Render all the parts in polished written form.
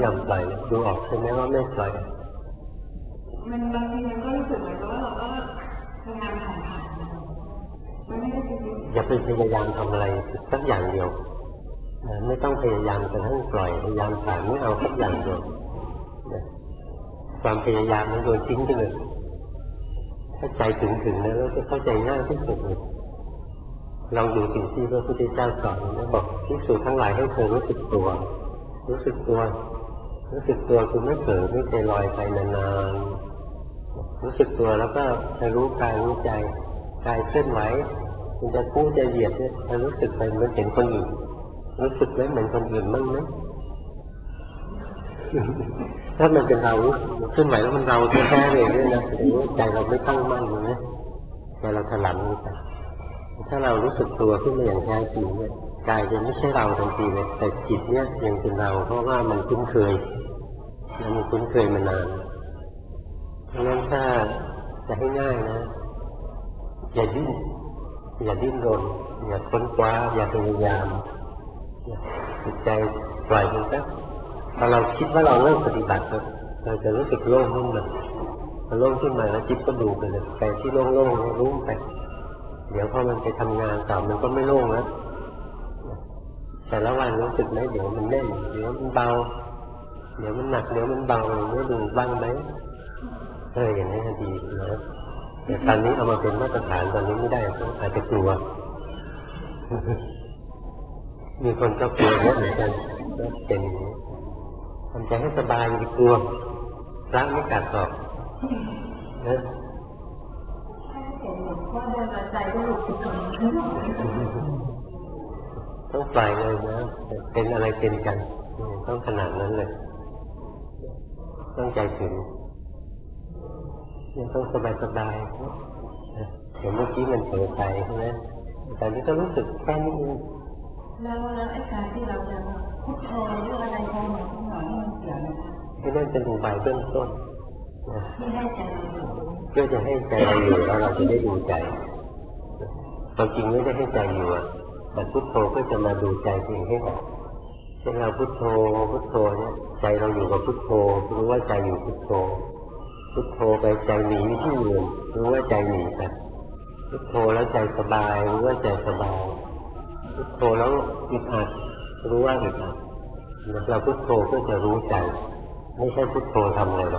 อมปล่อยดูออกใช่ไหมว่าไม่ปล่อยมันบางทีมันก็รู้สึกเหมือนว่าเราก็ทำงานผ่านๆมันไม่ได้จริงๆอย่าไปพยายามทำอะไรสักอย่างเดียวไม่ต้องพยายามกระทั่งปล่อยพยายามผ่านไม่เอาสักอย่างเดียวความพยายามมันโดนทิ้งไปเลยถ้าใจถึงแล้วจะเข้าใจง่ายที่สุดเลยลองดูสิ่งที่พระพุทธเจ้าสอนนะบอกภิกษุทั้งหลายให้เธอรู้สึกตัวรู้สึกตัวคือไม่เผลอไม่ใจลอยไปนานๆรู้สึกตัวแล้วก็จะรู้กายรู้ใจกายเคลื่อนไหวมันจะกู้จะเหยียดเนี่ยจะรู้สึกไปเหมือนเห็นคนอื่นรู้สึกไหมเหมือนคนอื่นมั่งไหมถ้ามันเป็นเราเคลื่อนไหวแล้วมันเราแท้ๆเลยเนี่ยนะใจเราไม่ตั้งมั่นเลยนะใจเราถลำลงไปถ้าเรารู้สึกตัวขึ้นมาอย่างแท้จริงเนี่ยกายจะไม่ใช่เราทันทีเลยแต่จิตเนี่ยยังเป็นเราเพราะว่ามันคุ้นเคยมันคุ้นเคยมานานเพราะฉะนั้นถ้าจะให้ง่ายนะอย่าดิ้นรนอย่าค้นคว้าอย่าพยายามจิตใจปล่อยมันซะพอเราคิดว่าเราเริ่มปฏิบัติเราจะรู้สึกโล่งขึ้นมาพอโล่งขึ้นมาแล้วจิตก็ดูไปเลยใจที่โล่งรู้ไปเดี๋ยวพอมันไปทำงานต่อมันก็ไม่โล่งแล้วแต่ละวันรู้สึกไหมเดี๋ยวมันแน่นเดี๋ยวมันเบาเดี๋ยวมันหนักเดี๋ยวมันเบาไม่ดูบ้างไหมอย่างนี้ดีนะแต่ตอนนี้เอามาเป็นมาตรฐานตอนนี้ไม่ได้อาจจะกลัวมีคนก็กลัวเยอะเหมือนกันก็เป็นทำใจให้สบายอย่าไปกลัวรักไม่กัดหรอกนะต้องปล่อยเลยนะเป็นอะไรเป็นกันต้องขนาดนั้นเลยต้องใจถึงยังต้องสบายเห็นเมื่อกี้มันเผลอไปใช่ไหมแต่นี่ก็รู้สึกแค่นี้เองแล้วไอ้การที่เราจะพุทโธหรืออะไรพอหน่อยมันเสียนะคะที่นั่นเป็นอุบายเบื้องต้นที่ให้ใจเราอยู่เพื่อจะให้ใจเราอยู่แล้วเราจะได้ดูใจความจริงไม่ได้ให้ใจอยู่แต่พุทโธก็จะมาดูใจเองให้ออกเช่นเราพุทโธเนี่ยใจเราอยู่กับพุทโธรู้ว่าใจอยู่พุทโธไปใจหนีที่อื่นรู้ว่าใจหนีไปพุทโธแล้วใจสบายรู้ว่าใจสบายพุทโธแล้วอึดอัดรู้ว่าอึดอัดเราพุทโธก็จะรู้ใจไม่ใช่พุทโธทำอะไรหรอก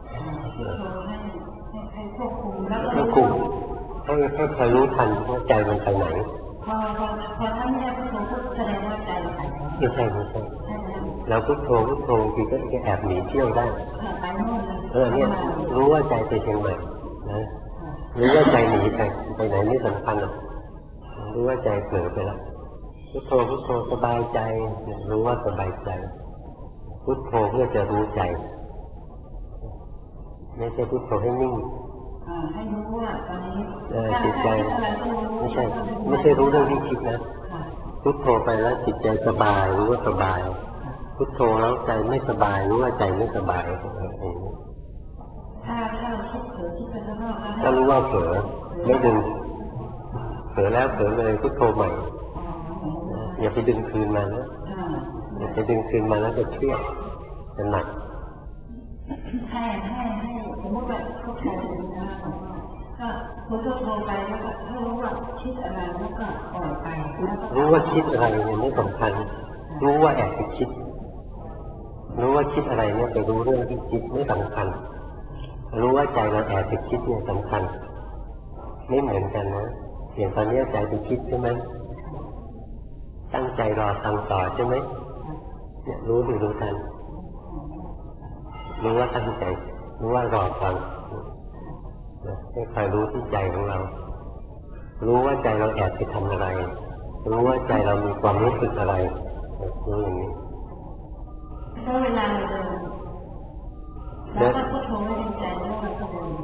ให้ควบคุมแล้วให้คุมให้คอยรู้ทันว่าใจมันไปไหนพอถ้าไม่ได้พุทโธก็แสดงว่าใจไปไม่ใช่แล้วพุทโธทีก็จะแอบหนีเที่ยวได้เนี่ยรู้ว่าใจไปเชียงใหม่นะรู้ว่าใจหนีไปไหนไม่สำคัญหรอกรู้ว่าใจเผลอไปแล้วพุทโธสบายใจรู้ว่าสบายใจพุทโธเพื่อจะรู้ใจไม่ใช่พุทโธให้นิ่งให้รู้ว่าตอนนี้จิตใจไม่ใช่รู้เรื่องที่คิดนะพุทโธไปแล้วจิตใจสบายรู้ว่าสบายพุทโธแล้วใจไม่สบายรู้ว่าใจไม่สบายถ้าเราคิดเผลอคิดไปข้างนอกก็รู้ว่าเผลอไม่ดึงเผลอแล้วเผลอเลยพุทโธใหม่อย่าไปดึงคืนมานะอย่าไปดึงคืนมาแล้วจะเครียดจะหนักให้สมมติว่าพุทโธนะคะก็พุทโธไปแล้วก็ถ้ารู้ว่าคิดอะไรแล้วก็ปล่อยไปรู้ว่าคิดอะไรเนี่ยไม่สำคัญรู้ว่าแอบไปคิดรู้ว่าคิดอะไรเนี่ยไปรู้เรื่องที่คิดไม่สำคัญรู้ว่าใจเราแอบไปคิดเนี่ยสำคัญไม่เหมือนกันนะอย่างตอนนี้ใจไปคิดใช่ไหมตั้งใจรอฟังต่อใช่ไหมเนี่ยรู้ทันรู้ว่าตั้งใจรู้ว่ารอฟังให้คอยรู้ที่ใจของเรารู้ว่าใจเราแอบไปทำอะไรรู้ว่าใจเรามีความรู้สึกอะไรรู้อย่างนี้ถ้าเวลาเราเดินแล้วก็พุทโธให้ในใจแล้วเราก็เดิน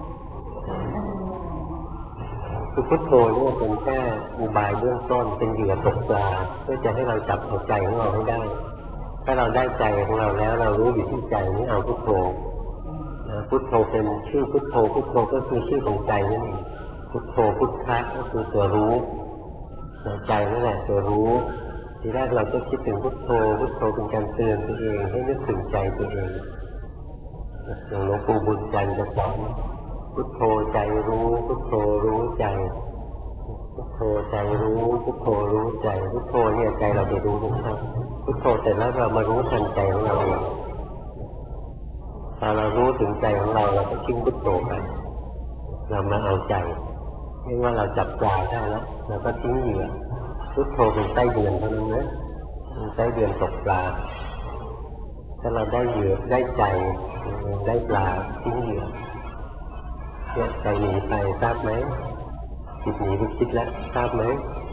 คือพุทโธนี่เป็นแค่อุบายเบื้องต้นเป็นเหยื่อตกปลาเพื่อจะให้เราจับหัวใจของเราให้ได้ถ้าเราได้ใจของเราแล้วเรารู้อยู่ที่ใจนี่เอาพุทโธพุทโธเป็นชื่อพุทโธก็คือชื่อของใจนั่นเองพุทโธพุทธะก็คือตัวรู้ใจนั่นแหละตัวรู้ทีแรกเราก็คิดถึงพุทโธพุทโธเป็นการเตือนตัวเองให้นึกถึงใจตัวเองอย่างหลวงปู่บุญจันทร์จะสอนพุทโธใจรู้พุทโธรู้ใจพุทโธใจรู้พุทโธรู้ใจพุทโธเนี่ยใจเราไปรู้นะครับพุทโธเสร็จแล้วเรามารู้ทันใจของเราเองพอเรารู้ถึงใจของเราเราก็ทิ้งพุทโธไปเรามาเอาใจเรียกว่าเราจับปลาได้แล้วเราก็ทิ้งเหยื่อพุทโธเป็นไส้เดือนเท่านั้นนะไส้เดือนตกปลาถ้าเราได้เหยื่อได้ใจได้ปลาทิ้งเหยื่อเนี่ยใจหนีไปทราบไหมจิตหนีไปคิดแล้วทราบไหม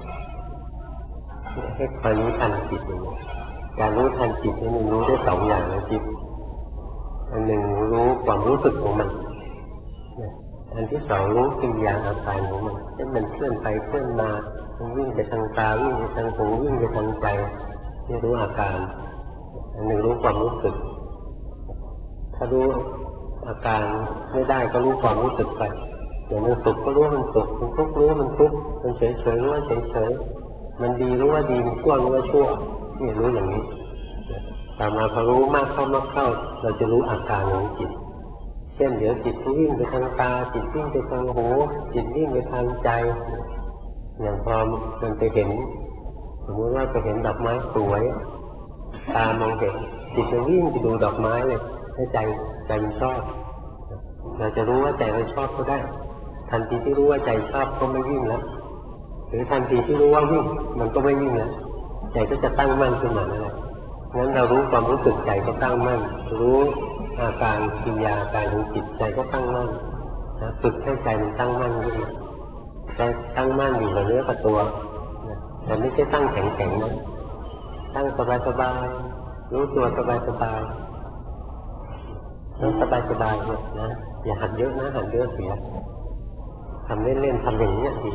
ให้คอยรู้ทันจิตอย่างนี้การรู้ทันจิตนี่มันรู้ได้สองอย่างนะจิตอันหนึ่งรู้ความรู้สึกของมันอันที่สองรู้กิริยาอาการของมันเช่นมันเคลื่อนไปเคลื่อนมามันวิ่งไปทางตาวิ่งไปทางหูวิ่งไปทางใจนี่รู้อาการอันหนึ่งรู้ความรู้สึกถ้ารู้อาการไม่ได้ก็รู้ความรู้สึกไปอย่างมันสุขก็รู้ว่ามันสุขมันทุกข์รู้ว่ามันทุกข์มันเฉยเฉยรู้ว่าเฉยเฉยมันดีรู้ว่าดีมันชั่วรู้ว่าชั่วนี่รู้อย่างนี้ต่อมาพอรู้มากเข้าเราจะรู้อาการของจิตเช่นเดี๋ยวจิตวิ่งไปทางตาจิตวิ่งไปทางหูจิตวิ่งไปทางใจอย่างพอมันไปเห็นสมมติว่าไปเห็นดอกไม้สวยตามองเห็นจิตมันวิ่งไปดูดอกไม้เลยให้ใจมันชอบเราจะรู้ว่าใจเราชอบก็ได้ทันทีที่รู้ว่าใจชอบก็ไม่วิ่งแล้วหรือทันทีที่รู้ว่าวิ่งมันก็ไม่วิ่งแล้วใจก็จะตั้งมั่นขึ้นมาแล้วงั้นเรารู้ความรู้สึกใจก็ตั้งมั่นรู้อาการกิริยาอาการของจิตใจก็ตั้งมั่นฝึกให้ใจมันตั้งมั่นขึ้นมาใจตั้งมั่นอยู่กับเนื้อกับตัวแต่ไม่ใช่ตั้งแข็งๆนะตั้งสบายๆรู้ตัวสบายๆต้องสบายๆเนี่ยนะอย่าหัดเยอะนะหัดเยอะเสียทำเล่นๆทำอย่างนี้ดี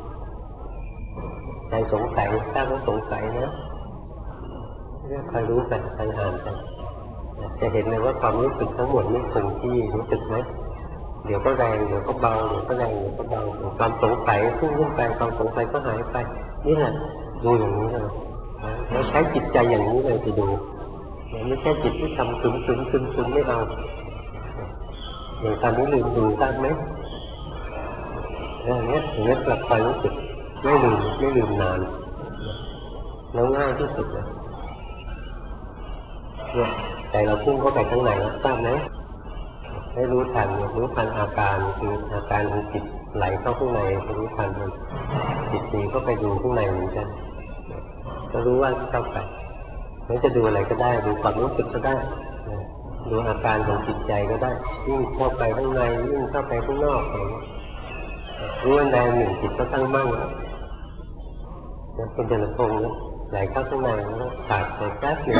ใจสงสัยถ้าเราสงสัยนะคอยรู้ไปคอยอ่านไปจะเห็นเลยว่าความรู้สึกทั้งหมดไม่คงที่รู้สึกไหมเดี๋ยวก็แรงเดี๋ยวก็เบาเดี๋ยวก็แรงเดี๋ยวก็เบาความสงสัยพุ่งขึ้นไปความสงสัยก็หายไปนี่แหละดูอย่างนี้เลยแล้วใช้จิตใจอย่างนี้เลยไปดูไม่ใช่จิตที่ทำซึมไม่เอาอย่างตอนนี้ลืมดูได้ไหมอย่างนี้เราคอยรู้สึกไม่ลืมนานแล้วง่ายที่สุดเลยเนี่ยใจเราพุ่งเข้าไปข้างในแล้วทราบไหมให้รู้ทันอาการคืออาการของจิตไหลเข้าข้างในรู้ทันมันจิตหนีเข้าไปดูข้างในเหมือนกันก็รู้ว่าเข้าไปไม่จะดูอะไรก็ได้ดูความรู้สึกก็ได้ดูอาการของจิตใจก็ได้ยิ่งเข้าไปข้างในยิ่งเข้าไปข้างนอกรู้อันใดหนึ่งจิตก็ตั้งมั่นแล้วเป็นเดินพงศ์ไหลเข้าข้างในแล้วขาดไปแป๊บหนึ่ง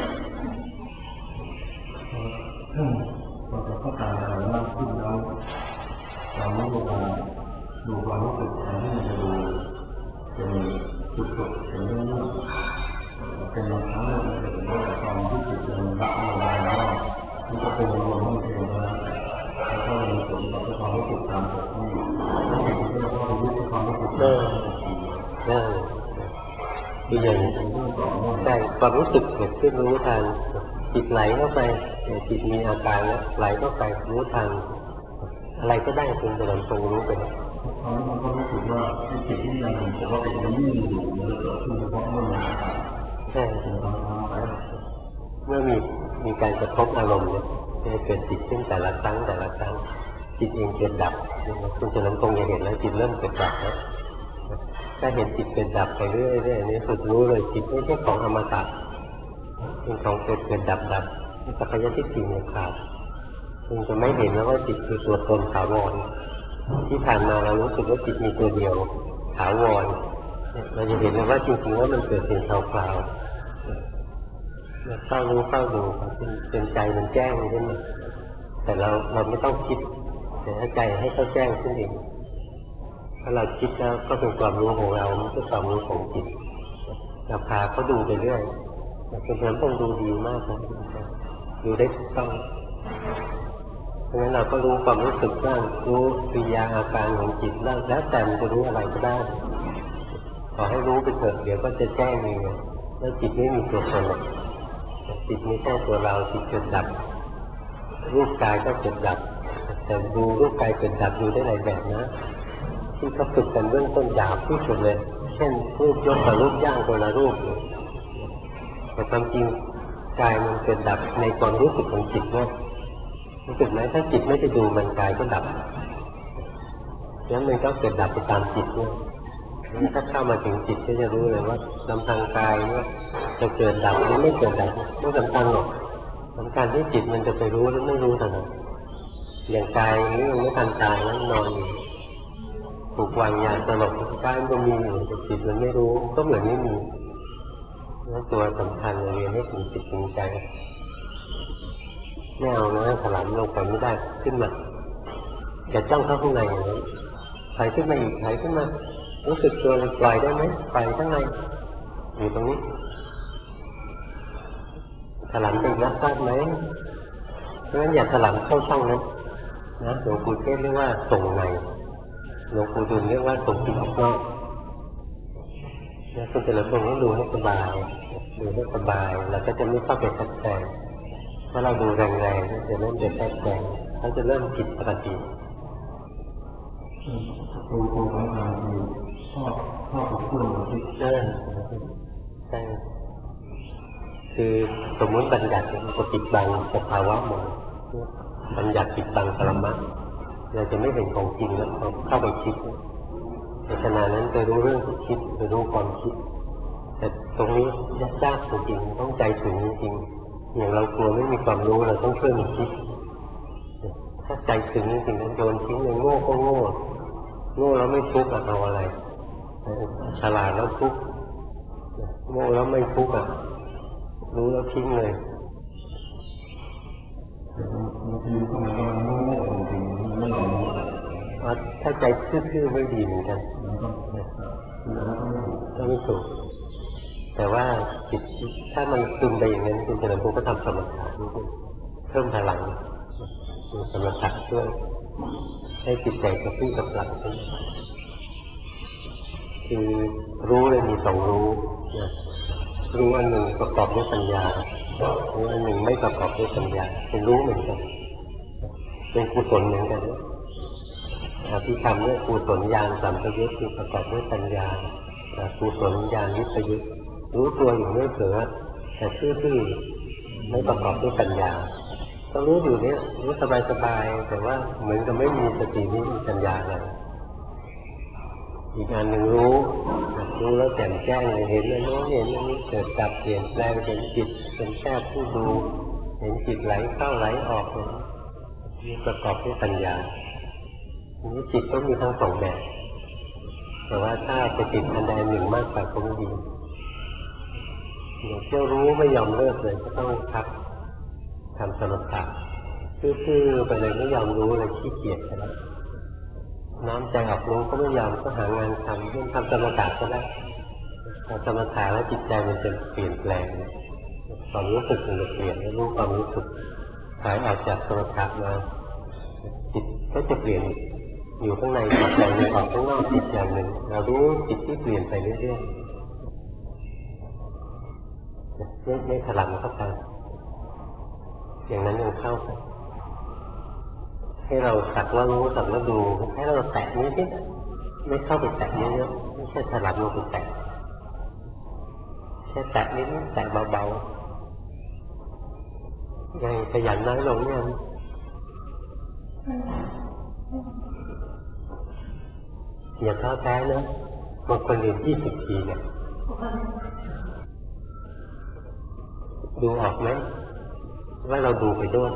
เราจะเข้าใจอะไรมากขึ้นแล้วเราไม่รู้ว่าดูความรู้สึกแทนที่มันจะดูเป็นสุดๆเป็นเรื่องเป็นบางครั้งเราจะเห็นว่าความที่จิตมันละลายแล้วมันจะเป็นรวมๆเองนะแล้วก็มีผลต่อความรู้สึกตามปกติที่เราก็รู้สึกความรู้สึกคืออย่างได้ความรู้สึกเกิดขึ้นรู้ทันจิตไหลเข้าไปจิตมีอาการแล้วไหลเข้าไปรู้ทันอะไรก็ได้เป็นแต่ลำตรงรู้ไปมันก็รู้สึกว่าจิตที่ยังปกติมันนิ่งอยู่มันเกิดขึ้นเฉพาะเมื่อมีอาการใช่เมื่อมีการกระทบอารมณ์เนี่ยจะเกิดจิตขึ้นแต่ละครั้งจิตเองเกิดดับคุณจะลำตรงจะเห็นแล้วจิตเริ่มเกิดดับแล้วถ้าเห็นจิตเกิดดับไปเรื่อยๆนี่สุดรู้เลยจิตไม่ใช่ของอมตะเป็นของเกิดดับสัพพยทิฏฐิเนี่ยขาดคุณจะไม่เห็นแล้วว่าจิตคือตัวตนถาวรที่ผ่านมาเรารู้สึกว่าจิตมีตัวเดียวถาวรเราจะเห็นเลยว่าจริงๆว่ามันเกิดเป็นคราวๆเข้าดูเป็นใจมันแจ้งขึ้นมาแต่เราไม่ต้องคิดแต่ใจให้เขาแจ้งขึ้นเองถ้าเราคิดแล้วก็เป็นความรู้ของเราไม่ใช่ความรู้ของจิตเราพาเขาดูไปเรื่อยเป็นเพื่อนต้องดูดีมากนะดูได้ถูกต้องเพราะฉะนั้นเราก็รู้ความรู้สึกบ้างรู้กิริยาอาการของจิตบ้างแล้วแต่มันจะรู้อะไรก็ได้ขอให้รู้ไปเถอะเดี๋ยวก็จะแจ้งเองแล้วจิตไม่มีตัวตนจิตไม่ใช่ตัวเราจิตเกิดดับรูปกายก็เกิดดับแต่ดูรูปกายเกิดดับดูได้หลายแบบนะที่เขาฝึกกันเบื้องต้นหยาบที่สุดเลยเช่นรูปยกกับรูปย่างคนละรูปแต่ความจริงกายมันเกิดดับในความรู้สึกของจิตนะรู้สึกไหมถ้าจิตไม่ไปดูมันกายก็ดับแล้วมันก็เกิดดับไปตามจิตเนี่ยถ้าเข้ามาถึงจิตก็จะรู้เลยว่าลำพังกายเนี่ยจะเกิดดับหรือไม่เกิดดับไม่สำคัญหรอกสำคัญที่จิตมันจะไปรู้หรือไม่รู้เท่านั้นอย่างกายนี้ยังไม่ทันตายแล้วนอนอยู่ถูกวางยาสลบกายมันมีอยู่แต่จิตมันไม่รู้ก็เหมือนไม่มีแล้วตัวสำคัญเลยเรียนให้ถึงจิตถึงใจไม่เอานะถลำลงไปไม่ได้ขึ้นมาจะจ้องเข้าข้างในอย่างนั้นถอยขึ้นมาอีกถอยขึ้นมารู้สึกตัวเลยปล่อยได้ไหมปล่อยข้างในอยู่ตรงนี้ถลำไปรับทราบไหมเพราะฉะนั้นอย่าถลำเข้าช่องนั้นนะหลวงปู่เทศเรียกว่าส่งในหลวงปู่ดูลเรียกว่าส่งจิตออกนอกนะคุณแต่ละคนต้องดูให้สบายดูให้สบายแล้วก็จะไม่เข้าไปแทรกแซงถ้าเราดูแรงๆจะเริ่มแทรกแซงเขาจะเริ่มผิดปกติครูของทางคือชอบกับเพื่อนเราที่ใช่คือสมมติบัญญัติมันจะปิดบังสภาวะหมดบัญญัติปิดบังปรมัตถ์เราจะไม่เห็นของจริงแล้วเข้าไปคิดในขณะนั้นจะรู้เรื่องที่คิดจะรู้ความคิดแต่ตรงนี้ยากจริงๆต้องใจถึงจริงๆอย่างเรากลัวไม่มีความรู้เราต้องช่วยมันคิดถ้าใจถึงจริงๆนั้นโยนทิ้งเลยโง่ก็โง่แล้วไม่ทุกข์เอาอะไรฉลาดแล้วทุกข์โง่แล้วไม่ทุกข์รู้แล้วทิ้งเลยบางทีมันก็โง่จริงๆไม่รู้ถ้าใจซื่อๆไม่ดีเหมือนกันก็ไม่ถูกแต่ว่าจิตถ้ามันซึมไปอย่างนั้นคุณเจริญภูก็ทำสมถะเพิ่มพลังสมถะช่วยให้จิตใจกระปี้กระเป๋าขึ้นคือรู้เลยมีสองรู้นะรู้อันหนึ่งประกอบด้วยปัญญารู้อันหนึ่งไม่ประกอบด้วยปัญญาเป็นรู้เหมือนกันเป็นกุศลเหมือนกันที่ทำด้วยกุศลญาณสัมปยุตคือประกอบด้วยปัญญากุศลญาณวิปยุตรู้ตัวอยู่ไม่เผลอแต่ซื่อๆไม่ประกอบด้วยปัญญาก็รู้อยู่เนี้ยรู้สบายๆแต่ว่าเหมือนกับไม่มีสติไม่มีปัญญาอะไรอีกอันหนึ่งรู้แล้วแจ่มแจ้งเลยเห็นแล้วเห็นอันนี้เกิดดับเปลี่ยนแปลงเห็นจิตเป็นแค่ผู้ดูเห็นจิตไหลเข้าไหลออกมีประกอบด้วยปัญญานี้จิตก็มีทั้งสองแบบแต่ว่าถ้าจะจิตอันใดหนึ่งมากกว่าก็ไม่ดีอย่างเที่ยวรู้ไม่ยอมเลิกเลยก็ต้องพักทำสมถะซื่อๆไปเลยไม่ยอมรู้เลยขี้เกียจไปแล้วน้อมใจออกรู้ก็ไม่ยอมก็หางานทำเรื่องทำสมถะก็ได้ทำสมถะแล้วจิตใจมันจะเปลี่ยนแปลงความรู้สึกมันจะเปลี่ยนรู้ความรู้สึกหายออกจากสมถะมาจิตก็จะเปลี่ยนอยู่ข้างในจิตใจมันออกข้างนอกจิตอย่างหนึ่งเรารู้จิตที่เปลี่ยนไปเรื่อยๆไม่ถลำเข้าไปอย่างนั้นยังเข้าไปให้เราสักว่ารู้สักว่าดูให้เราแตะนิดๆไม่เข้าไปแตะเยอะๆไม่ใช่ถลำลงไปแตะแค่แตะนิดๆแตะเบาๆยังขยันน้อยลงเนี่ยอย่าท้อแท้นะบางคนเรียน20 ปีเนี่ยดูออกไหมว่าเราดูไปด้วย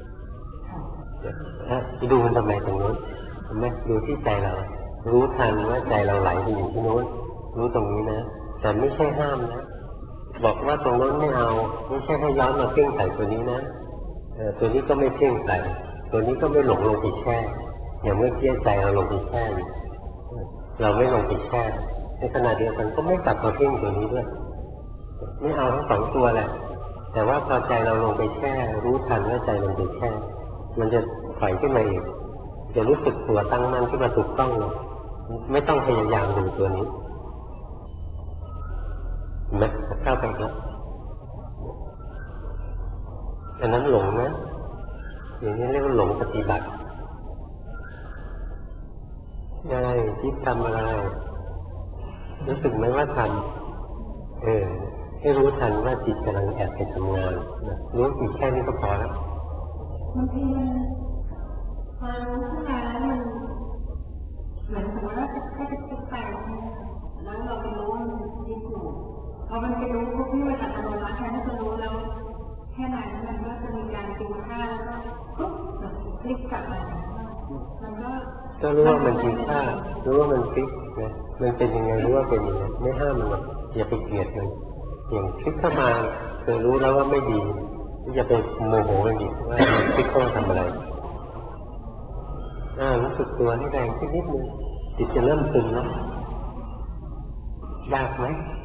ดูมันทำไมตรงนู้นทำไมดูที่ใจเรารู้ทันว่าใจเราไหลไปอยู่ที่โน้นรู้ตรงนี้นะแต่ไม่ใช่ห้ามนะบอกว่าตรงนั้นไม่เอาไม่ใช่ให้ย้อนมาเพ่งใส่ตัวนี้นะตัวนี้ก็ไม่เพ่งใส่ตัวนี้ก็ไม่หลงลงไปแช่อย่างเมื่อกี้ใจเราลงไปแช่เราไม่ลงไปแช่ในขณะเดียวกันก็ไม่กลับมาเพ่งตัวนี้ด้วยไม่เอาทั้งสองตัวแหละแต่ว่าพอใจเราลงไปแช่รู้ทันว่าใจลงไปแช่มันจะถอยขึ้นมาอีกจะรู้สึกตัวตั้งมั่นขึ้นมาถูกต้องเลยไม่ต้องพยายามดูตัวนี้เห็นไหมเข้าไปแล้วอันนั้นหลงนะอย่างนี้เรียกว่าหลงปฏิบัติใช่คิดทำอะไรรู้สึกไหมว่าทำให้รู้ทันว่าจิตกำลังแอบไปทำงานรู้อีกแค่นี้ก็พอแล้วบางทีมันพอรู้ขึ้นมาแล้วมันเหมือนสมมติว่าแค่จะคิดไปแล้วเราไปรู้ว่ามันคิดอยู่พอมันไปรู้พวกที่มันอัตโนมัติแค่นั้นจะรู้แล้วแค่นั้นมันก็จะมีการกินข้าวแล้วก็ปุ๊บคลิกกลับมามันก็รู้ว่ามันกินข้าวรู้ว่ามันคลิกนะมันเป็นยังไงรู้ว่าเป็นยังไงไม่ห้ามมันหรอกอย่าไปเกลียดมันอย่างคลิกเข้ามาเคยรู้แล้วว่าไม่ดีอย่าไปโมโหมันอีกว่าคลิกเข้ามาทำอะไรรู้สึกตัวให้แรงขึ้นนิดนึงจิตจะเริ่มตึงแล้วยากไหม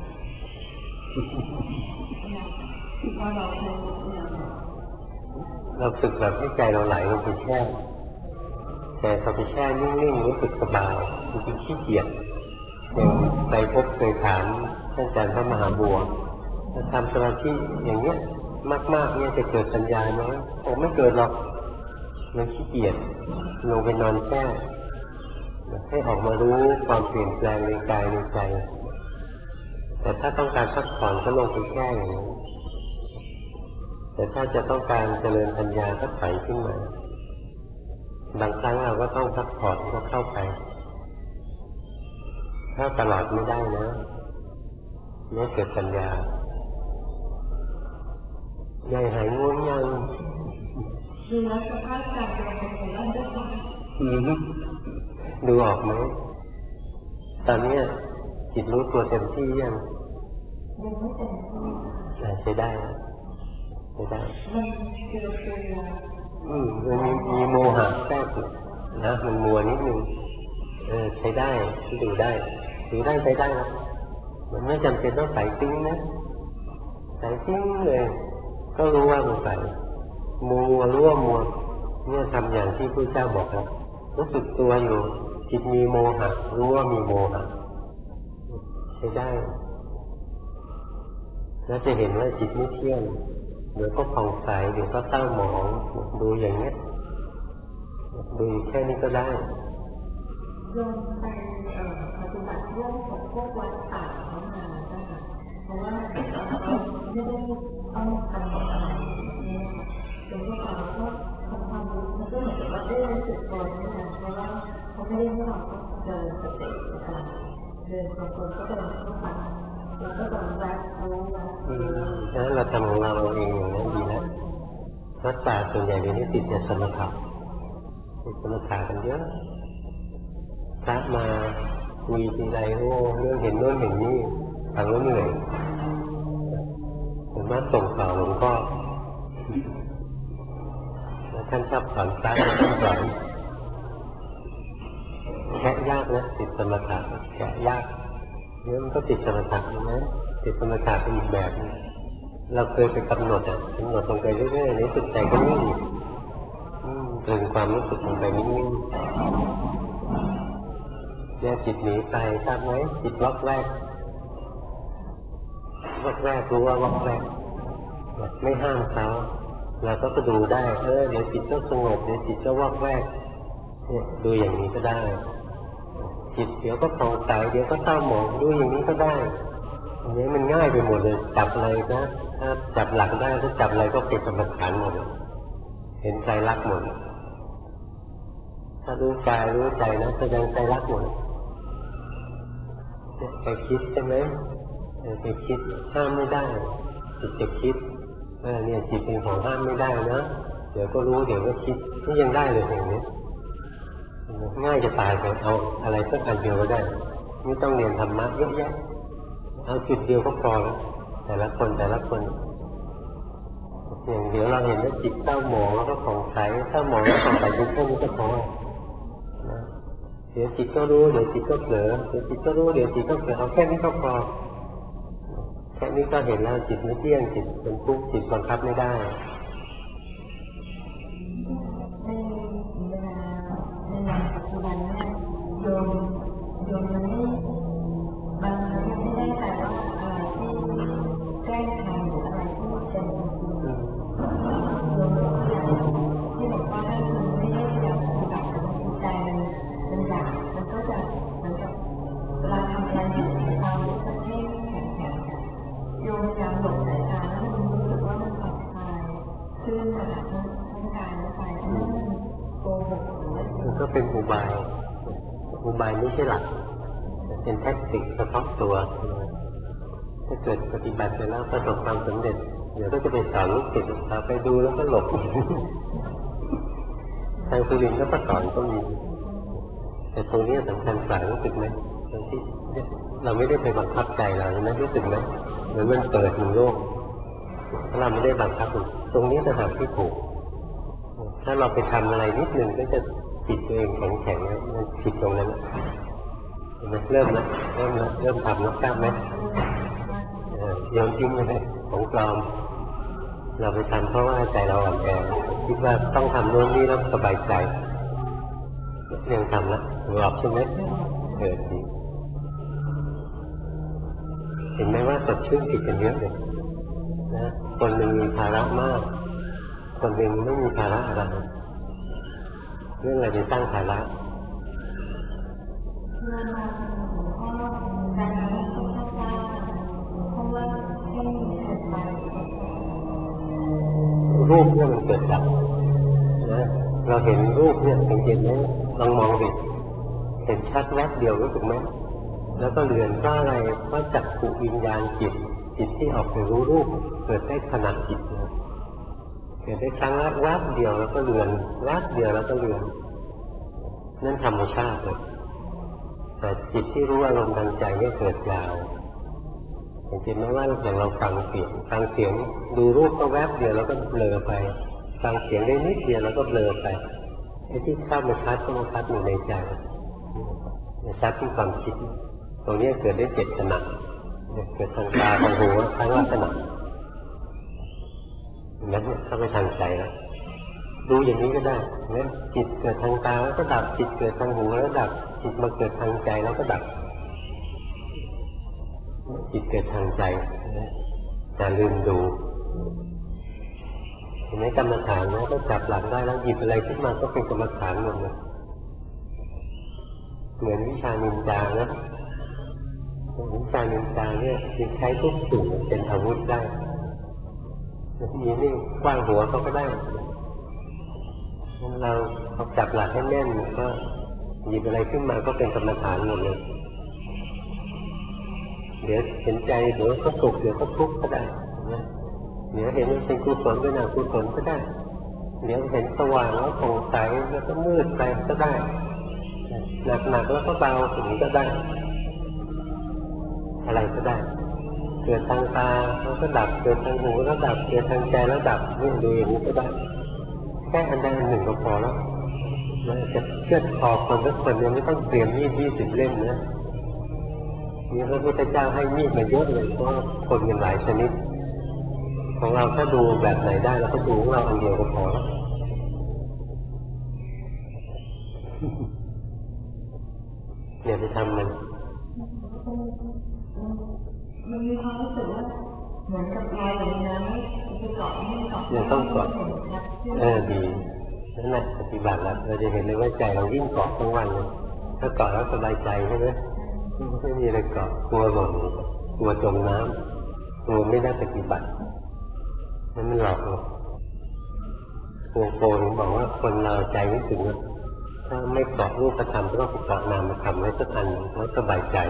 เราฝึกแบบให้ใจเราไหลลงไปแช่แต่พอไปแช่นิ่งๆรู้สึกสบายจริงๆขี้เกียจอย่างไปพบเคยถามท่านอาจารย์พระมหาบัวถ้าทำสมาธิอย่างเนี้ยมากๆเนี่ยจะเกิดปัญญาไหมไม่เกิดหรอกมันขี้เกียจลงไปนอนแช่ให้ออกมารู้ความเปลี่ยนแปลงในกายในใจแต่ถ้าต้องการพักผ่อนก็ลงไปแช่อย่างนี้แต่ถ้าจะต้องการเจริญปัญญาก็ถอยขึ้นมาบางครั้งเราก็ต้องพักผ่อนก็เข้าไปถ้าตลอดไม่ได้นะไม่เกิดปัญญาใหญ่หายง่วงยังดูแล้วสภาพใจเป็นยังไงบ้างด้วยคะดูออกไหมตอนนี้จิตรู้ตัวเต็มที่ยังไม่เต็มที่ใช้ได้ใช้ได้มันเกิดมันมีโมหะแทรกนะมันมัวนิดนึงใช้ได้ดูได้ใช้ได้นะมันไม่จำเป็นต้องใส่ติ้งนะใส่ติ้งเลยก็รู้ว่ามันใส่มัวรู้ว่ามัวเนี่ยทำอย่างที่พระเจ้าบอกแล้วรู้สึกตัวอยู่จิตมีโมหะรู้ว่ามีโมหะใช้ได้แล้วจะเห็นว่าจิตไม่เที่ยงเดี๋ยวก็ผ่องใสเดี๋ยวก็เศร้าหมองดูอย่างเนี้ยดูแค่นี้ก็ได้โยมไปปฏิบัติเรื่องของพวกวัดป่าเขามานะคะเพราะว่าเขาไม่ได้ต้องทำอะไรนี่ค่ะเป็นพวกเราก็ทำความรู้มันก็เหมือนกับว่าได้รู้สึกตัวนี่แหละเพราะว่าเขาไม่ได้ให้เราเดินสติอะไรเดินบางคนก็เดินเข้าไปแล้วก็ต้องแวะเอาไว้แล้วเราทำของเราเองอย่างนั้นดีแล้ววัดป่าส่วนใหญ่เดี๋ยวนี้ติดแต่สมถะกันเยอะพระมาคุยทีไรโอ้เรื่องเห็นโน่นเห็นนี่ฟังแล้วเหนื่อยผมว่าส่งข่าวหลวงพ่อท่านชอบสอนพระท่านสอนแค่ยากนะติดสมถะแค่ยากเนี่ยมันก็ติดสมถะนะติดสมถะเป็นอีกแบบเราเคยไปกำหนดลงไปเรื่อยๆในสุดใจก็นิ่งถึงความรู้สึกลงไปนิ่งๆเนี่ยจิตหนีไปทราบไหมจิตวอกแวกรู้ว่าวอกแวกไม่ห้ามเขาเราก็ดูได้เดี๋ยวจิตก็สงบเดี๋ยวจิตก็วอกแวกเนี่ยดูอย่างนี้ก็ได้จิตเดี๋ยวก็ผ่องใสเดี๋ยวก็เศร้าหมองดูอย่างนี้ก็ได้อันนี้มันง่ายไปหมดเลยจับอะไรนะถ้าจับหลักได้ถ้าจับอะไรก็เป็นกรรมฐานหมดเห็นใจรักหมดถ้ารู้กายรู้ใจนะแสดงใจรักหมดไปคิดใช่ไหมไปคิดห้ามไม่ได้จิตจะคิดเนี่ยจิตเป็นของห้ามไม่ได้นะเดี๋ยวก็รู้เดี๋ยวก็คิดนี่ยังได้เลยอย่างนี้ง่ายจะตายไปเอาอะไรสักอันเดียวก็ได้ไม่ต้องเรียนธรรมะเยอะแยะเอาจุดเดียวก็พอแล้วแต่ละคนอย่างเดี๋ยวเราเห็นว่าจิตเศร้าหมองแล้วก็ผ่องใสเศร้าหมองแล้วผ่องใสแค่นี้ก็พอเดี๋ยวจิตก็รู้เดี๋ยวจิตก็เผลอเดี๋ยวจิตก็รู้เดี๋ยวจิตก็เผลอเอาแค่นี้ก็พอแค่นี้ก็เห็นแล้วจิตไม่เที่ยงจิตเป็นทุกข์จิตบังคับไม่ได้ในปัจจุบันนี้โยมยังไม่บางยังไม่ได้แต่ว่าอะไรที่เป็นอุบายไม่ใช่หลักเป็นแท็กติกเฉพาะตัวถ้าเกิดปฏิบัติไปแล้วประสบความสำเร็จเดี๋ยวก็จะไปสอนลูกศิษย์เราไปดูแล้วก็หลบทางสุรินทร์ก็ประสอนก็มีแต่ตรงนี้สำคัญกว่ารู้สึกไหมตรงที่เราไม่ได้ไปบังคับใจเราใช่ไหมรู้สึกไหมเหมือนมันเปิดมันโล่งถ้าเราไม่ได้บังคับตรงนี้ต่างหากที่ถูกถ้าเราไปทำอะไรนิดนึงก็จะจิตตัวเองแข็งๆมันผิดตรงนั้นเห็นไหมเริ่มทำแล้วกล้าไหมโยนทิ้งเลยของปลอมเราไปทำเพราะว่าใจเราอ่อนแอคิดว่าต้องทำโน่นนี่แล้วสบายใจยังทำแล้วหลอกใช่ไหมดีเห็นไหมว่าสดชื่นผิดกันเยอะเลยนะคนหนึ่งมีภาระมากคนหนึ่งไม่มีภาระอะไรเรื่องอะไรไปตั้งภาระรูปเนี่ยมันเกิดดับนะเราเห็นรูปเนี่ยสังเกตไหมลองมองดิเห็นชัดแวบเดียวรู้สึกไหมแล้วก็เลือนก็อะไรก็จักขุวิญญาณจิตที่ออกไปรู้รูปเกิดได้ขณะจิตนะเกิดได้ครั้งละแวบเดียวแล้วก็เลือนแวบเดียวแล้วก็เลือนนั่นธรรมชาติเลยแต่จิตที่รู้อารมณ์ทางใจเนี่ยเกิดยาวสังเกตไหมว่าอย่างเราฟังเสียงดูรูปก็แวบเดียวแล้วก็เบลอไปฟังเสียงได้นิดเดียวแล้วก็เบลอไปไอ้ที่เข้ามาชัดก็มาชัดอยู่ในใจชัดที่ความคิดตรงนี้เกิดได้7 ขณะเกิดทางตาทางหูทางลักษณะนั้นเข้าไปทางใจแล้วดูอย่างนี้ก็ได้เนี่ยจิตเกิดทางตาแล้วก็ดับจิตเกิดทางหูแล้วดับจิตมาเกิดทางใจแล้วก็ดับจิตเกิดทางใจแต่ลืมดูเห็นไหมกรรมฐานนะก็จับหลักได้แล้วหยิบอะไรขึ้นมาก็เป็นกรรมฐานหมดเลยเหมือนวิชานินจานะวิชานินจาเนี่ยจะใช้ทุกสิ่งเป็นอาวุธได้ทีนี่กว้างหัวเขาก็ได้เราจับหลักให้แน่นก็หยิบอะไรขึ้นมาก็เป็นกรรมฐานหมดเลยเดี๋ยวเห็นใจเดี๋ยวก็สุขเดี๋ยวก็ทุกข์ก็ได้เดี๋ยวเห็นมันเป็นกุศลเป็นอกุศลก็ได้เดี๋ยวเห็นสว่างแล้วสงสัยแล้วก็มืดไปก็ได้หนักแล้วก็เบาถึงก็ได้อะไรก็ได้เกิดทางตาแล้วก็ดับเกิดทางหูแล้วดับเกิดทางใจแล้วดับนี่ดูอย่างนี้ก็ได้แค่อันใดอันหนึ่งก็พอแล้วจะเชื่อคอคนทุกคนยังไม่ต้องเตรียมมีด20 เล่มนะนี่พระพุทธเจ้าให้มีดมาเยอะเลยเพราะคนมีหลายชนิดของเราถ้าดูแบบไหนได้เราก็ดูของเราอันเดียวก็พอแล้วเนี่ยไปทำมันมีความรู้สึกว่าเหมือนกับลอยอยู่ในน้ำจะเกาะไม่เกาะยังต้องเกาะดีนั่นแหละปฏิบัติแล้วเราจะเห็นเลยว่าใจเราวิ่งเกาะทั้งวันเลยถ้าเกาะแล้วสบายใจใช่ไหมไม่มีอะไรเกาะกลัวหล่นกลัวจมน้ำกลัวไม่ได้ปฏิบัตินั่นมันหลอกเราโกงบอกว่าคนเราใจไม่ถึงถ้าไม่เกาะรูปธรรมก็เกาะนามธรรมไว้สักอันแล้วสบายใจ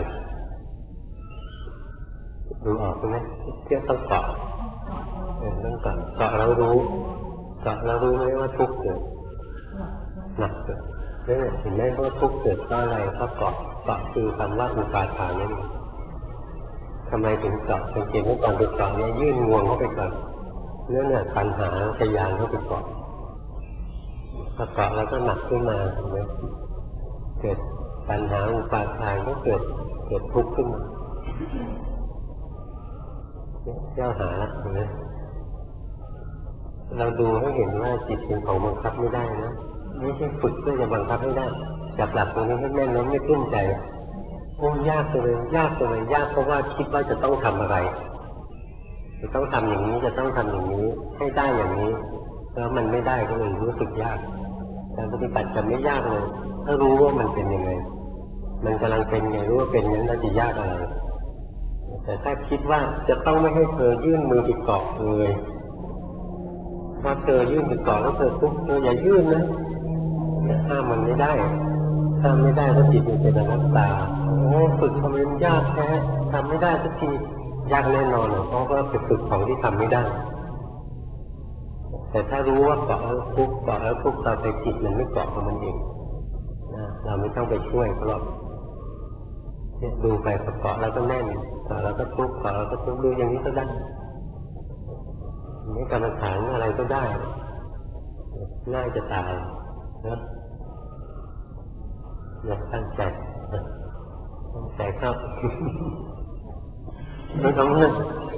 ดูออกใช่ไหมเที่ยวต้องเกาะต้องเกาะแล้วรู้ไหมว่าทุกข์เกิดหนักเกิดเห็นไหมว่าทุกข์เกิดเพราะอะไรเพราะเกาะคือคำว่าอุปาทานนั่นเองทำไมถึงเกาะสังเกตว่าตอนไปเกาะเนี่ยยื่นงวงเข้าไปก่อนเนี่ยปัญหาทะยานเข้าไปเกาะพอเกาะแล้วก็หนักขึ้นมาเห็นไหมเกิดปัญหาอุปาทานก็เกิดทุกข์ขึ้นมาเจ้าหาเห็นไหมเราดูให้เห็นว่าจิตเป็นของบังคับไม่ได้นะไม่ใช่ฝึกเพื่อจะบังคับให้ได้จับหลักตรงนี้ให้แน่นแล้วไม่ตุ้มใจโอ้ยากเลยยากเพราะว่าคิดว่าจะต้องทำอะไรจะต้องทำอย่างนี้จะต้องทำอย่างนี้ให้ได้อย่างนี้แล้วมันไม่ได้ก็เลยรู้สึกยากการปฏิบัติจะไม่ยากเลยถ้ารู้ว่ามันเป็นยังไงมันกำลังเป็นไงรู้ว่าเป็นนั้นแล้วจะยากอะไรแต่ถ้าคิดว่าจะต้องไม่ให้เธอยื่นมือไปเกาะเลยถ้าเธอยื่นไปเกาะแล้วเธอทุกข์เธออย่ายื่นนะห้ามมันไม่ได้ห้ามไม่ได้เพราะจิตมันเป็นอนัตตาโอ้ฝึกทำไมมันยากแท้ทำไม่ได้สักทียากแน่นอนเพราะว่าเป็นฝึกของที่ทำไม่ได้แต่ถ้ารู้ว่าเกาะแล้วทุกข์เกาะแล้วทุกข์ต่อไปจิตมันไม่เกาะของมันเองนะเราไม่ต้องไปช่วยเขาหรอกดูไปเกาะแล้วก็แน่นเกาะแล้วก็ทุกข์เกาะแล้วก็ทุกข์ดูอย่างนี้ก็ได้นี่กรรมฐานอะไรก็ได้ง่ายจะตายนะอยากตั้งใจเข้าไม่ต้องเลิก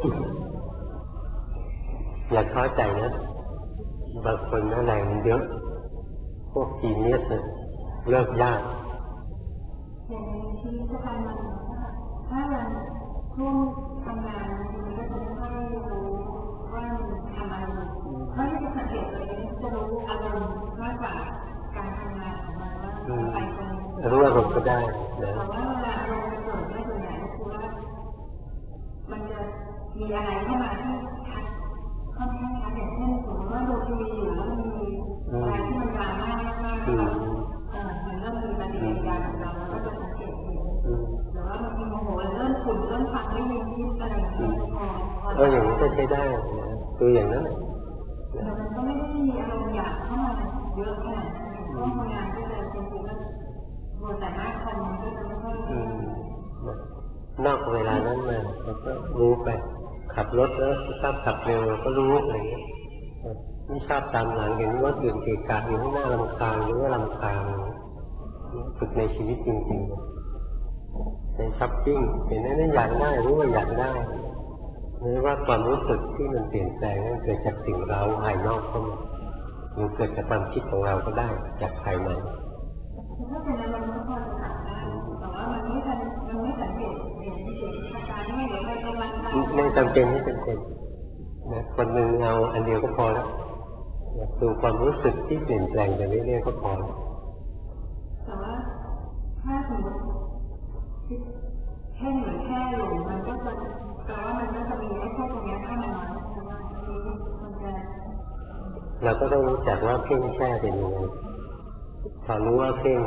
อย่าท้อใจนะบางคนนั่นแรงมันเยอะพวกจีเนียสเลิกยากอย่างในชีวิตประจำวันถ้าเราช่วงทำงานมันก็จะไม่ค่อยรู้ว่ามันทำอะไรไม่ได้สังเกตเลยจะรู้อารมณ์มากกว่าการทำงานของมันว่าไปตรงรู้อารมณ์ก็ได้แต่ว่าเวลาอารมณ์มันเกิดไม่ส่วนใหญ่ก็คือว่ามันจะมีอะไรเข้ามาที่ชัดค่อนข้างชัดอย่างเช่นสมมติว่าดูทีวีอยู่แล้วมันมีอะไรที่มันดราม่ามากมันเริ่มมีปฏิกิริยาของเราแล้วก็จะสังเกตเห็นหรือว่าบางทีโมโหเริ่มขุ่นเริ่มฟังไม่ยินที่อะไรอย่างเงี้ยอย่างนี้ก็ใช้ได้ตัวอย่างนั้นแต่มันก็ไม่ได้มีอารมณ์อยากเข้ามาเยอะขนาดนั้นเพราะทำงานก็จะเป็นจริงว่าโดนแต่หน้าคอมมันก็จะไม่ค่อยนอกเวลานั้นมาเราก็รู้ไปขับรถแล้วชอบขับเร็วก็รู้อะไรเงี้ยไม่ชอบตามหลังเห็นรถอื่นเกะกะอยู่ข้างหน้ารำคาญหรือว่าลำคาญฝึกในชีวิตจริงๆในช้อปปิ้งเห็นนั้นอยากได้รู้ว่าอยากได้หรือว่าความรู้สึกที่มันเปลี่ยนแปลงนั้นเกิดจากสิ่งเราภายนอกเข้ามาหรือเกิดจากความคิดของเราก็ได้จากภายในถ้าเป็นอารมณ์ก็พอจะถามได้แต่ว่ามันไม่สังเกตเห็นอาการไม่เห็นอะไรประมาณนั้นไม่จำเป็นไม่จำเป็นนะคนหนึ่งเอาอันเดียวก็พอแล้วดูความรู้สึกที่เปลี่ยนแปลงไปเรื่อยๆก็พอแต่ว่าถ้าสมมติแค่เหมือนแค่หลงมันก็จะแปลว่ามันก็จะมีไอ้พวกตรงนี้ถ้ามันน้อยใช่ไหมมันจะเราก็ต้องรู้จักว่าเพ่งแช่เป็นยังไงพอรู้ว่าเพ่ง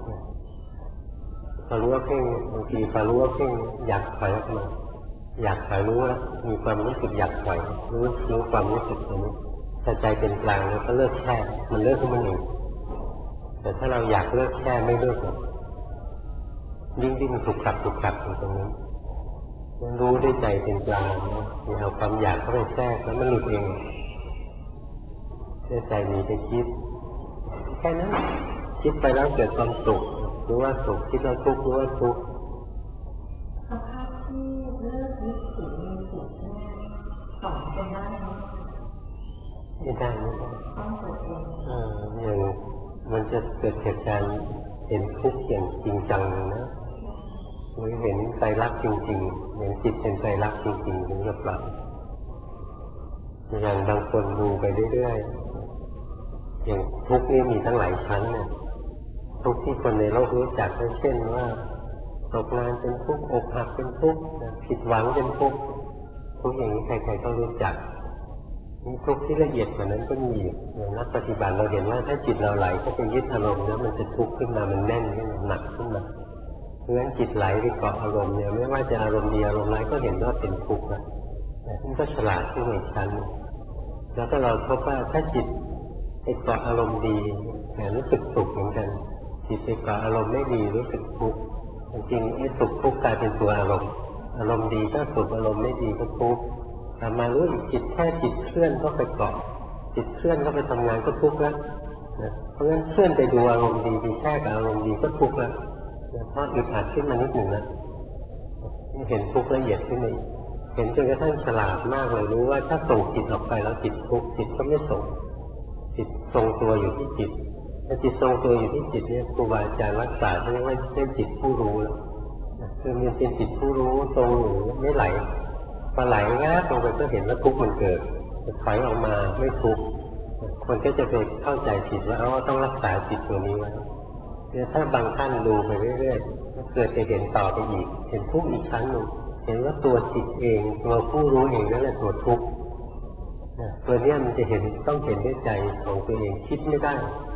พอรู้ว่าเพ่งบางทีพอรู้ว่าเพ่งอยากถอยออกมาอยากถอยรู้แล้วมีความรู้สึกอยากถอยรู้ความรู้สึกตรงนี้ถ้าใจเป็นกลางแล้วก็เลิกแช่มันเลิกขึ้นมาเองแต่ถ้าเราอยากเลิกแช่ไม่เลิกหรอกยิ่งถูกขับอยู่ตรงนี้รู้ด้วยใจเป็นกลางอย่าเอาความอยากเข้าไปแทรกแล้วมันหลุดเองใจมีไปคิดแค่นั้นคิดไปแล้วเกิดความสุขรู้ว่าสุขคิดแล้วทุกข์รู้ว่าทุกข์สภาพที่เลิกยึดถือมีจิตสอนเป็นได้ไหมไม่ได้ต้องเกิดเองอย่างมันจะเกิดเหตุการณ์เห็นทุกข์อย่างจริงจังนะหรือเห็นไตรลักษณ์จริงๆเห็นจิตเป็นไตรลักษณ์จริงๆถึงจะปรับอย่างบางคนดูไปเรื่อยๆอย่างทุกข์นี่มีทั้งหลายชั้นเนี่ยทุกข์ที่คนในโลกรู้จักเช่นว่าตกงานเป็นทุกข์อกหักเป็นทุกข์ผิดหวังเป็นทุกข์ทุกอย่างนี้ใครๆก็รู้จักมีทุกข์ที่ละเอียดกว่านั้นก็มีอย่างนักปฏิบัติเราเห็นว่าถ้าจิตเราไหลเข้าไปยึดอารมณ์แล้วมันจะทุกข์ขึ้นมามันแน่นขึ้นมาหนักขึ้นมาเพราะฉะนั้นจิตไหลไปเกาะอารมณ์เนี่ยไม่ว่าจะอารมณ์ดีอารมณ์ร้ายก็เห็นว่าเป็นทุกข์นะมันก็ฉลาดขึ้นอีกชั้นแล้วก็เราพบว่าถ้าจิตไปเกาะอารมณ์ดีแต่รู้สึกสุขเหมือนกันจิตไปเกาะอารมณ์ไม่ดีรู้สึกทุกข์จริงไอ้สุขทุกข์กลายเป็นตัวอารมณ์อารมณ์ดีก็สุขอารมณ์ไม่ดีก็ทุกข์แต่มารู้อีกจิตแค่จิตเคลื่อนก็ไปเกาะจิตเคลื่อนก็ไปทำงานก็ทุกข์แล้วเพราะฉะนั้นเคลื่อนไปดูอารมณ์ดีไปแช่กับอารมณ์ดีก็ทุกข์แล้วเพราะอึดอัดขึ้นมานิดหนึ่งนะเห็นทุกข์ละเอียดขึ้นมาอีกเห็นจนกระทั่งฉลาดมากเลยรู้ว่าถ้าส่งจิตออกไปแล้วจิตทุกข์จิตก็ไม่ส่งจิตทรงตัวอยู่ที่จิตถ้าจิตทรงตัวอยู่ที่จิตเนี่ยครูบาอาจารย์รักษาเรียกว่าเป็นจิตผู้รู้แล้วคือมันเป็นจิตผู้รู้ทรงอยู่ไม่ไหลพอไหลง่ายลงไปก็เห็นว่าทุกข์มันเกิดถอยออกมาไม่ทุกข์คนก็จะไปเข้าใจผิดว่าต้องรักษาจิตตัวนี้ไว้เนี่ยถ้าบางท่านดูไปเรื่อยๆเกิดจะเห็นต่อไปอีกเห็นทุกข์อีกชั้นหนึ่งเห็นว่าตัวจิตเองตัวผู้รู้เองนั่นแหละตัวทุกข์ตัวนี้มันจะเห็นต้องเห็นด้วยใจของตัวเองคิดไม่ได้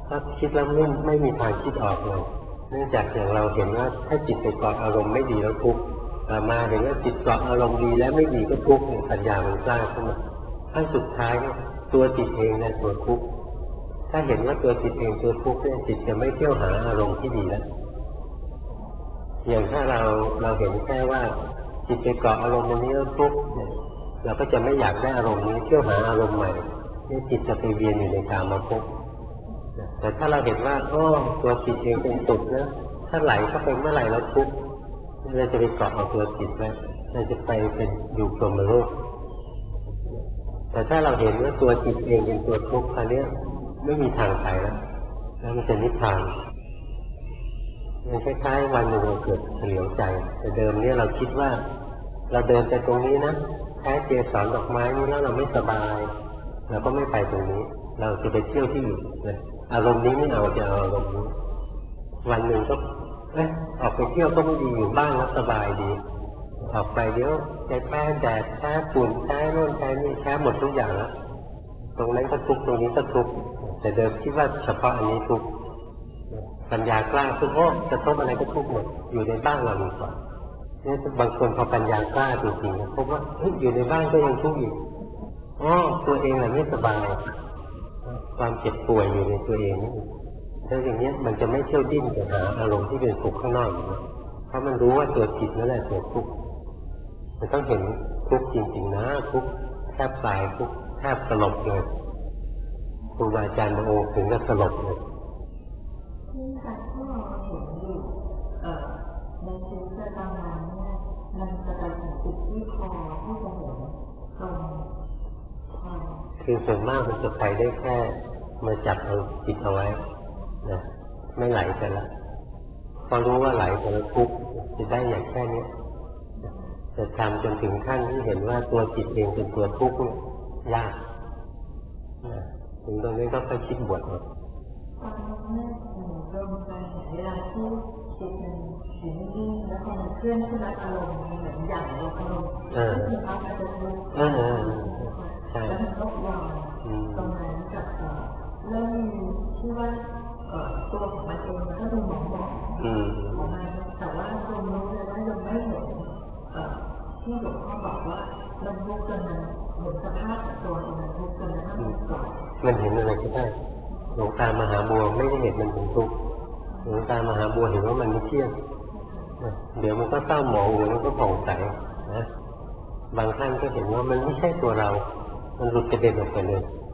ถ้าคิดแล้วไม่มีทางคิดออกเลยเนื่องจากอย่างเราเห็นว่าถ้าจิตไปเกาะอารมณ์ไม่ดีแล้วทุกข์มาเห็นว่าจิตเกาะอารมณ์ดีและไม่ดีก็ทุกข์เนี่ยปัญญามันกล้าขึ้นมาขั้นสุดท้ายเนี่ยตัวจิตเองเนี่ยตัวทุกข์ถ้าเห็นว่าตัวจิตเองตัวทุกข์เนี่ยจิตจะไม่เที่ยวหาอารมณ์ที่ดีแล้วอย่างถ้าเราเห็นแค่ว่าจิตไปเกาะอารมณ์นี้แล้วทุกข์เนี่ยเราก็จะไม่อยากได้อารมณ์นี้เที่ยวหาอารมณ์ใหม่นี่จิตจะไปเวียนอยู่ในกามภพแต่ถ้าเราเห็นว่าตัวจิตเองเป็นสุขนะถ้าไหลเข้าไปเมื่อไหร่เราทุกข์เราจะไปเกาะเอาตัวจิตไว้เราจะไปเป็นอยู่พรหมโลกแต่ถ้าเราเห็นว่าตัวจิตเองเป็นตัวทุกข์คราวนี้ไม่มีทางไปแล้วมันจะนิพพานมันคล้ายๆวันหนึ่งเราเกิดเฉลียวใจแต่เดิมเนี่ยเราคิดว่าเราเดินไปตรงนี้นะแค่เจสรดอกไม้นี่แล้วเราไม่สบายเราก็ไม่ไปตรงนี้เราจะไปเที่ยวที่อื่นเลยอารมณ์นี้ไม่เอาจะเอาอารมณ์นี้วันหนึ่งก็ออกไปเที่ยวก็ไม่ดีอยู่บ้านแล้วสบายดีออกไปเดี๋ยวจะแพ้แดดแพ้ฝุ่นแพ้โน่นแพ้นี่แพ้หมดทุกอย่างแล้วตรงนั้นก็ทุกตรงนี้ก็ทุกแต่เดิมคิดว่าเฉพาะอันนี้ทุกปัญญากล้าทุกจะทุกอะไรก็ทุกหมดอยู่ในบ้านเราดีกว่าเนี่ยบางคนพอปัญญากล้าจริงๆพบว่าอยู่ในบ้านก็ยังทุกข์อีกตัวเองไม่สบายความเจ็บป่วยอยู่ในตัวเองนี่ถ้าอย่างนี้มันจะไม่เที่ยวดิ้นไปหาอารมณ์ที่เป็นสุขข้างนอกเพราะมันรู้ว่าตัวจิตนั่นแหละตัวทุกข์มันต้องเห็นทุกข์จริงๆนะทุกข์แทบตายทุกข์แทบสลบเลยครูบาอาจารย์บางองค์ถึงกับสลบเลยที่การที่เราเห็นอยู่ในชีวิตประจำวันเนี่ยมันจะไปถึงจุดที่คอที่จะเห็นตรงคือส่วนมากมันจะไปได้แค่มาจับเอาจิตเอาไว้นะไม่ไหลไปแล้วพอรู้ว่าไหลไปแล้วทุกข์จะได้อย่างแค่นี้จะทำจนถึงขั้นที่เห็นว่าตัวจิตเองเป็นตัวทุกข์ยากนะถึงตรงนี้ก็ค่อยคิดบวชเอาตอนนี้รวมกันเวลาที่จิตมันอยู่นิ่งๆแล้วพอมันเคลื่อนขึ้นมาอารมณ์เหมือนอย่างอารมณ์ที่เขาจะทุกข์แล้วมันก็วางตรงนั้นกับเริ่มที่ว่าตัวของมันเองมันก็ดูหมองๆออกมาแต่ว่าลมรู้เลยว่ายังไม่เห็นที่หลวงพ่อบอกว่าลมทุกข์จนมันเห็นสภาพของตัวเองมันทุกข์จนมันไม่ปล่อยมันเห็นอะไรก็ได้หลวงตามหาบัวไม่ได้เห็นมันเป็นทุกข์หลวงตามหาบัวเห็นว่ามันไม่เที่ยงเดี๋ยวมันก็เศร้าหมองเดี๋ยวมันก็ผ่องใสนะบางท่านก็เห็นว่ามันไม่ใช่ตัวเรามันหลุดกระเด็นออกไปเลย